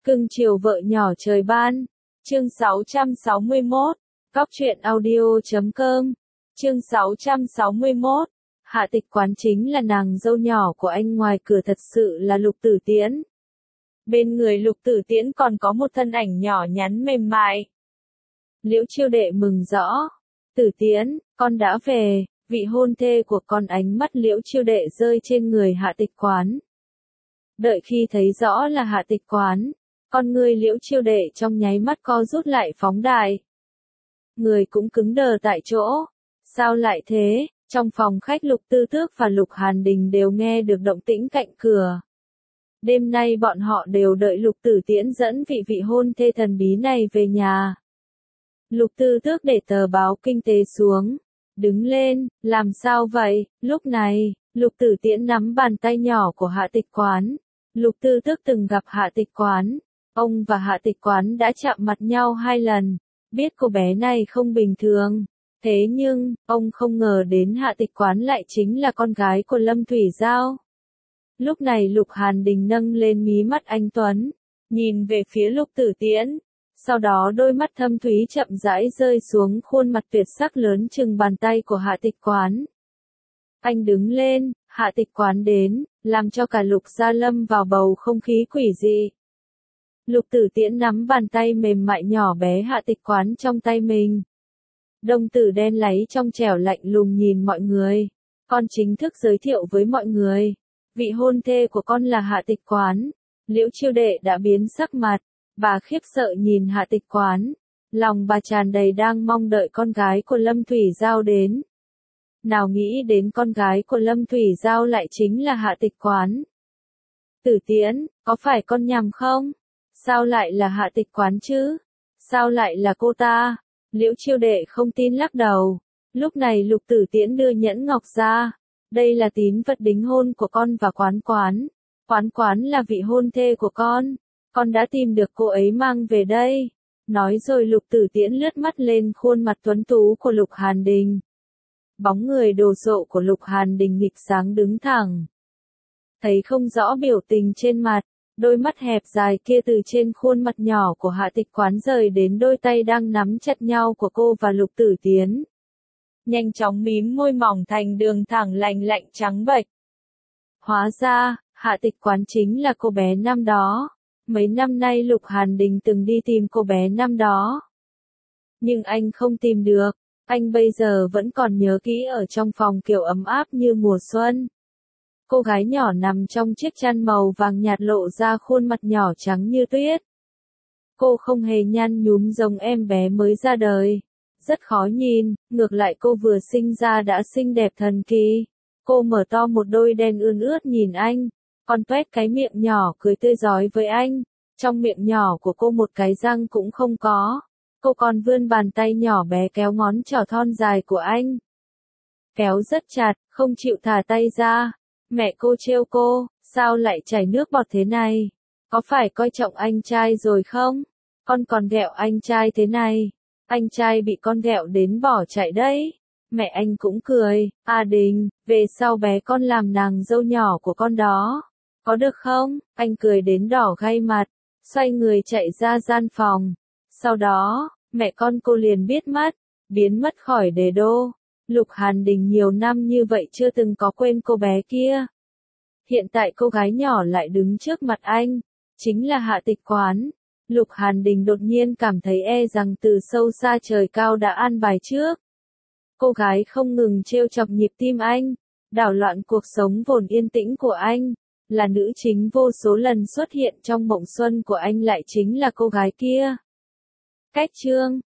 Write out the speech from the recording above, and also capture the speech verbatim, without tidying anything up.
Cưng chiều vợ nhỏ trời ban. Chương sáu trăm sáu mươi mốt. Góc truyện audio chấm com. Chương sáu trăm sáu mươi mốt. Hạ Tịch Quán chính là nàng dâu nhỏ của anh, ngoài cửa thật sự là Lục Tử Tiễn. Bên người Lục Tử Tiễn còn có một thân ảnh nhỏ nhắn mềm mại. Liễu Chiêu Đệ mừng rõ. Tử Tiễn, con đã về. Vị hôn thê của con. Ánh mắt Liễu Chiêu Đệ rơi trên người Hạ Tịch Quán. Đợi khi thấy rõ là Hạ Tịch Quán, con người Liễu Chiêu Đệ trong nháy mắt co rút lại phóng đại. Người cũng cứng đờ tại chỗ. Sao lại thế? Trong phòng khách Lục Tư Tước và Lục Hàn Đình đều nghe được động tĩnh cạnh cửa. Đêm nay bọn họ đều đợi Lục Tử Tiễn dẫn vị vị hôn thê thần bí này về nhà. Lục Tư Tước để tờ báo kinh tế xuống. Đứng lên, làm sao vậy? Lúc này, Lục Tử Tiễn nắm bàn tay nhỏ của Hạ Tịch Quán. Lục Tư Tước từng gặp Hạ Tịch Quán. Ông và Hạ Tịch Quán đã chạm mặt nhau hai lần. Biết cô bé này không bình thường. Thế nhưng, ông không ngờ đến Hạ Tịch Quán lại chính là con gái của Lâm Thủy Giao. Lúc này Lục Hàn Đình nâng lên mí mắt anh tuấn, nhìn về phía Lục Tử Tiễn. Sau đó đôi mắt thâm thúy chậm rãi rơi xuống khuôn mặt tuyệt sắc lớn chừng bàn tay của Hạ Tịch Quán. Anh đứng lên, Hạ Tịch Quán đến, làm cho cả Lục gia lâm vào bầu không khí quỷ dị. Lục Tử Tiễn nắm bàn tay mềm mại nhỏ bé Hạ Tịch Quán trong tay mình. Đồng tử đen láy trong trẻo lạnh lùng nhìn mọi người. Con chính thức giới thiệu với mọi người. Vị hôn thê của con là Hạ Tịch Quán. Liễu Chiêu Đệ đã biến sắc mặt. Bà khiếp sợ nhìn Hạ Tịch Quán. Lòng bà tràn đầy đang mong đợi con gái của Lâm Thủy Giao đến. Nào nghĩ đến con gái của Lâm Thủy Giao lại chính là Hạ Tịch Quán. Tử Tiễn, có phải con nhầm không? Sao lại là Hạ Tịch Quán chứ? Sao lại là cô ta? Liễu Chiêu Đệ không tin lắc đầu. Lúc này Lục Tử Tiễn đưa nhẫn ngọc ra. Đây là tín vật đính hôn của con và Quán Quán. Quán Quán là vị hôn thê của con. Con đã tìm được cô ấy mang về đây. Nói rồi Lục Tử Tiễn lướt mắt lên khuôn mặt tuấn tú của Lục Hàn Đình. Bóng người đồ sộ của Lục Hàn Đình nghịch sáng đứng thẳng. Thấy không rõ biểu tình trên mặt. Đôi mắt hẹp dài kia từ trên khuôn mặt nhỏ của Hạ Tịch Quán rời đến đôi tay đang nắm chặt nhau của cô và Lục Tử Tiễn. Nhanh chóng mím môi mỏng thành đường thẳng lành lạnh trắng bệch. Hóa ra, Hạ Tịch Quán chính là cô bé năm đó. Mấy năm nay Lục Hàn Đình từng đi tìm cô bé năm đó. Nhưng anh không tìm được. Anh bây giờ vẫn còn nhớ kỹ ở trong phòng kiểu ấm áp như mùa xuân. Cô gái nhỏ nằm trong chiếc chăn màu vàng nhạt lộ ra khuôn mặt nhỏ trắng như tuyết. Cô không hề nhăn nhúm giống em bé mới ra đời. Rất khó nhìn, ngược lại cô vừa sinh ra đã xinh đẹp thần kỳ. Cô mở to một đôi đen ươn ướt nhìn anh. Còn tuét cái miệng nhỏ cười tươi rói với anh. Trong miệng nhỏ của cô một cái răng cũng không có. Cô còn vươn bàn tay nhỏ bé kéo ngón trỏ thon dài của anh. Kéo rất chặt, không chịu thả tay ra. Mẹ cô trêu cô, sao lại chảy nước bọt thế này? Có phải coi trọng anh trai rồi không? Con còn ghẹo anh trai thế này. Anh trai bị con ghẹo đến bỏ chạy đấy. Mẹ anh cũng cười, à Đình, về sau bé con làm nàng dâu nhỏ của con đó. Có được không? Anh cười đến đỏ gay mặt, xoay người chạy ra gian phòng. Sau đó, mẹ con cô liền biết mất, biến mất khỏi đế đô. Lục Hàn Đình nhiều năm như vậy chưa từng có quên cô bé kia. Hiện tại cô gái nhỏ lại đứng trước mặt anh, chính là Hạ Tịch Quán. Lục Hàn Đình đột nhiên cảm thấy e rằng từ sâu xa trời cao đã an bài trước. Cô gái không ngừng trêu chọc nhịp tim anh, đảo loạn cuộc sống vốn yên tĩnh của anh. Là nữ chính vô số lần xuất hiện trong mộng xuân của anh lại chính là cô gái kia. Cách chương